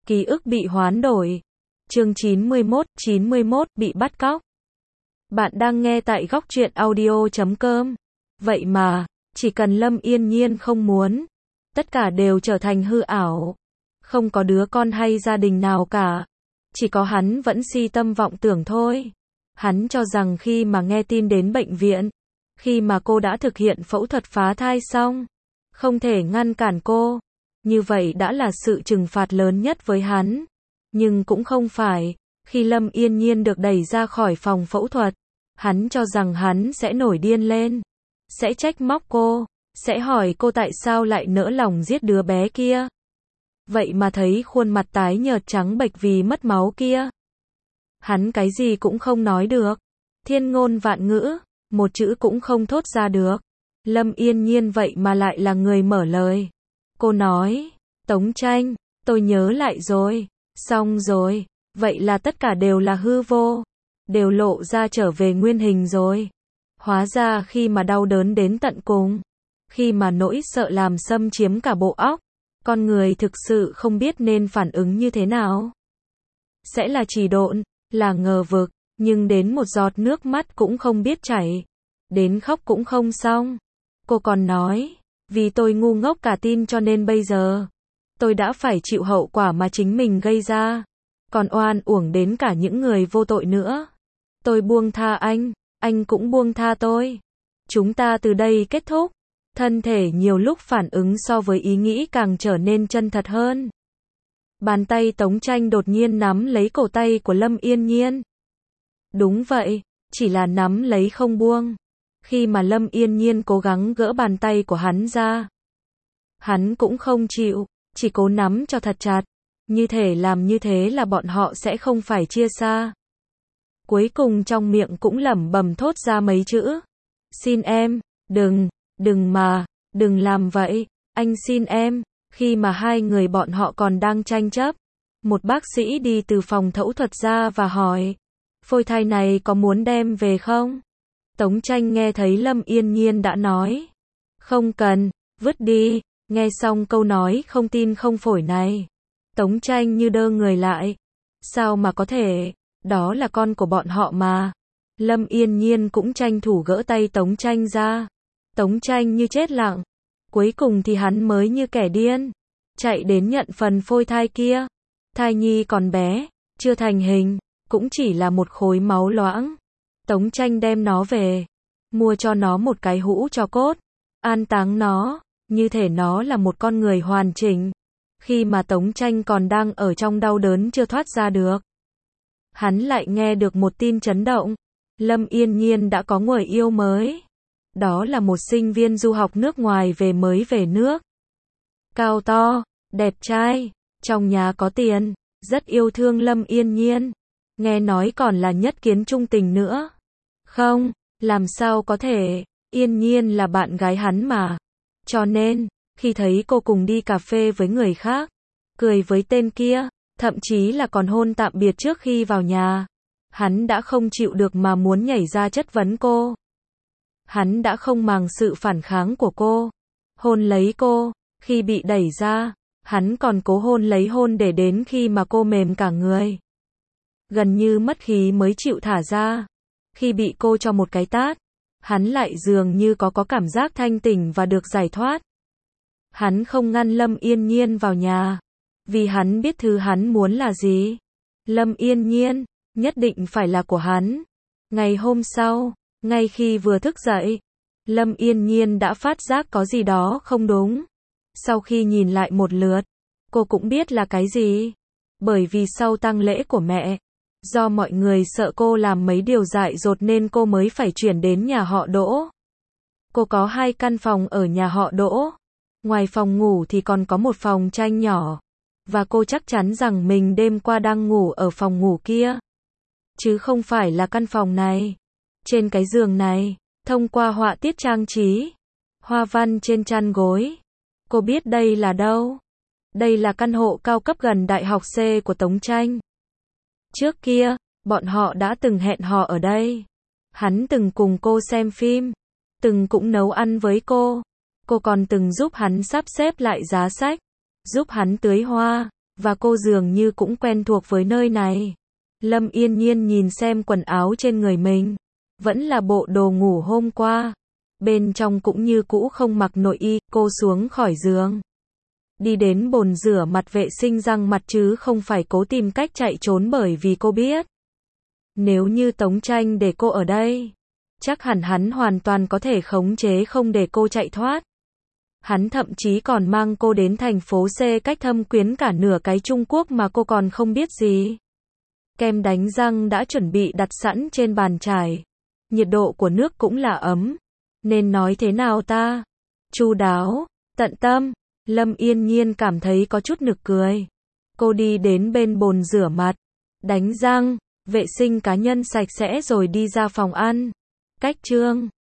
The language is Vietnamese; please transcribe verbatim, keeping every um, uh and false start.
Ký ức bị hoán đổi. Chương chín mươi mốt, chín mươi mốt bị bắt cóc. Bạn đang nghe tại góc truyện audio chấm com. Vậy mà, chỉ cần Lâm Yên Nhiên không muốn, tất cả đều trở thành hư ảo. Không có đứa con hay gia đình nào cả. Chỉ có hắn vẫn si tâm vọng tưởng thôi. Hắn cho rằng khi mà nghe tin đến bệnh viện, khi mà cô đã thực hiện phẫu thuật phá thai xong, không thể ngăn cản cô. Như vậy đã là sự trừng phạt lớn nhất với hắn. Nhưng cũng không phải. Khi Lâm Yên Nhiên được đẩy ra khỏi phòng phẫu thuật, hắn cho rằng hắn sẽ nổi điên lên. Sẽ trách móc cô. Sẽ hỏi cô tại sao lại nỡ lòng giết đứa bé kia. Vậy mà thấy khuôn mặt tái nhợt trắng bệch vì mất máu kia. Hắn cái gì cũng không nói được. Thiên ngôn vạn ngữ, một chữ cũng không thốt ra được. Lâm Yên Nhiên vậy mà lại là người mở lời. Cô nói, Tống Tranh, tôi nhớ lại rồi. Xong rồi, vậy là tất cả đều là hư vô. Đều lộ ra trở về nguyên hình rồi. Hóa ra khi mà đau đớn đến tận cùng, khi mà nỗi sợ làm xâm chiếm cả bộ óc, con người thực sự không biết nên phản ứng như thế nào. Sẽ là trì độn, là ngờ vực, nhưng đến một giọt nước mắt cũng không biết chảy. Đến khóc cũng không xong. Cô còn nói, vì tôi ngu ngốc cả tin cho nên bây giờ, tôi đã phải chịu hậu quả mà chính mình gây ra. Còn oan uổng đến cả những người vô tội nữa. Tôi buông tha anh, anh cũng buông tha tôi. Chúng ta từ đây kết thúc. Thân thể nhiều lúc phản ứng so với ý nghĩ càng trở nên chân thật hơn. Bàn tay Tống Tranh đột nhiên nắm lấy cổ tay của Lâm Yên Nhiên. Đúng vậy, chỉ là nắm lấy không buông. Khi mà Lâm Yên Nhiên cố gắng gỡ bàn tay của hắn ra, hắn cũng không chịu, chỉ cố nắm cho thật chặt. Như thể làm như thế là bọn họ sẽ không phải chia xa. Cuối cùng trong miệng cũng lẩm bẩm thốt ra mấy chữ. Xin em, đừng, đừng mà, đừng làm vậy, anh xin em. Khi mà hai người bọn họ còn đang tranh chấp, một bác sĩ đi từ phòng phẫu thuật ra và hỏi, phôi thai này có muốn đem về không? Tống Tranh nghe thấy Lâm Yên Nhiên đã nói, không cần, vứt đi. Nghe xong câu nói không tin không phổi này, Tống Tranh như đơ người lại. Sao mà có thể, đó là con của bọn họ mà. Lâm Yên Nhiên cũng tranh thủ gỡ tay Tống Tranh ra. Tống Tranh như chết lặng. Cuối cùng thì hắn mới như kẻ điên, chạy đến nhận phần phôi thai kia. Thai nhi còn bé, chưa thành hình, cũng chỉ là một khối máu loãng. Tống Tranh đem nó về, mua cho nó một cái hũ tro cốt, an táng nó, như thể nó là một con người hoàn chỉnh. Khi mà Tống Tranh còn đang ở trong đau đớn chưa thoát ra được, hắn lại nghe được một tin chấn động. Lâm Yên Nhiên đã có người yêu mới. Đó là một sinh viên du học nước ngoài về mới về nước. Cao to, đẹp trai, trong nhà có tiền, rất yêu thương Lâm Yên Nhiên. Nghe nói còn là nhất kiến trung tình nữa. Không, làm sao có thể, Yên Nhiên là bạn gái hắn mà. Cho nên, khi thấy cô cùng đi cà phê với người khác, cười với tên kia, thậm chí là còn hôn tạm biệt trước khi vào nhà, hắn đã không chịu được mà muốn nhảy ra chất vấn cô. Hắn đã không màng sự phản kháng của cô, hôn lấy cô. Khi bị đẩy ra, hắn còn cố hôn lấy hôn để đến khi mà cô mềm cả người, gần như mất khí mới chịu thả ra. Khi bị cô cho một cái tát, hắn lại dường như có có cảm giác thanh tỉnh và được giải thoát. Hắn không ngăn Lâm Yên Nhiên vào nhà, vì hắn biết thứ hắn muốn là gì. Lâm Yên Nhiên nhất định phải là của hắn. Ngày hôm sau, ngay khi vừa thức dậy, Lâm Yên Nhiên đã phát giác có gì đó không đúng. Sau khi nhìn lại một lượt, cô cũng biết là cái gì. Bởi vì sau tang lễ của mẹ, do mọi người sợ cô làm mấy điều dại dột nên cô mới phải chuyển đến nhà họ Đỗ. Cô có hai căn phòng ở nhà họ Đỗ. Ngoài phòng ngủ thì còn có một phòng tranh nhỏ. Và cô chắc chắn rằng mình đêm qua đang ngủ ở phòng ngủ kia, chứ không phải là căn phòng này. Trên cái giường này, thông qua họa tiết trang trí, hoa văn trên chăn gối, cô biết đây là đâu. Đây là căn hộ cao cấp gần Đại học C của Tống Tranh. Trước kia, bọn họ đã từng hẹn hò ở đây. Hắn từng cùng cô xem phim, từng cũng nấu ăn với cô. Cô còn từng giúp hắn sắp xếp lại giá sách, giúp hắn tưới hoa, và cô dường như cũng quen thuộc với nơi này. Lâm Yên Nhiên nhìn xem quần áo trên người mình, vẫn là bộ đồ ngủ hôm qua. Bên trong cũng như cũ không mặc nội y, cô xuống khỏi giường. Đi đến bồn rửa mặt vệ sinh răng mặt chứ không phải cố tìm cách chạy trốn bởi vì cô biết. Nếu như Tống Tranh để cô ở đây, chắc hẳn hắn hoàn toàn có thể khống chế không để cô chạy thoát. Hắn thậm chí còn mang cô đến thành phố C cách Thâm Quyến cả nửa cái Trung Quốc mà cô còn không biết gì. Kem đánh răng đã chuẩn bị đặt sẵn trên bàn chải. Nhiệt độ của nước cũng là ấm. Nên nói thế nào ta? Chu đáo, tận tâm. Lâm Yên Nhiên cảm thấy có chút nực cười. Cô đi đến bên bồn rửa mặt, đánh răng, vệ sinh cá nhân sạch sẽ rồi đi ra phòng ăn. Cách Trương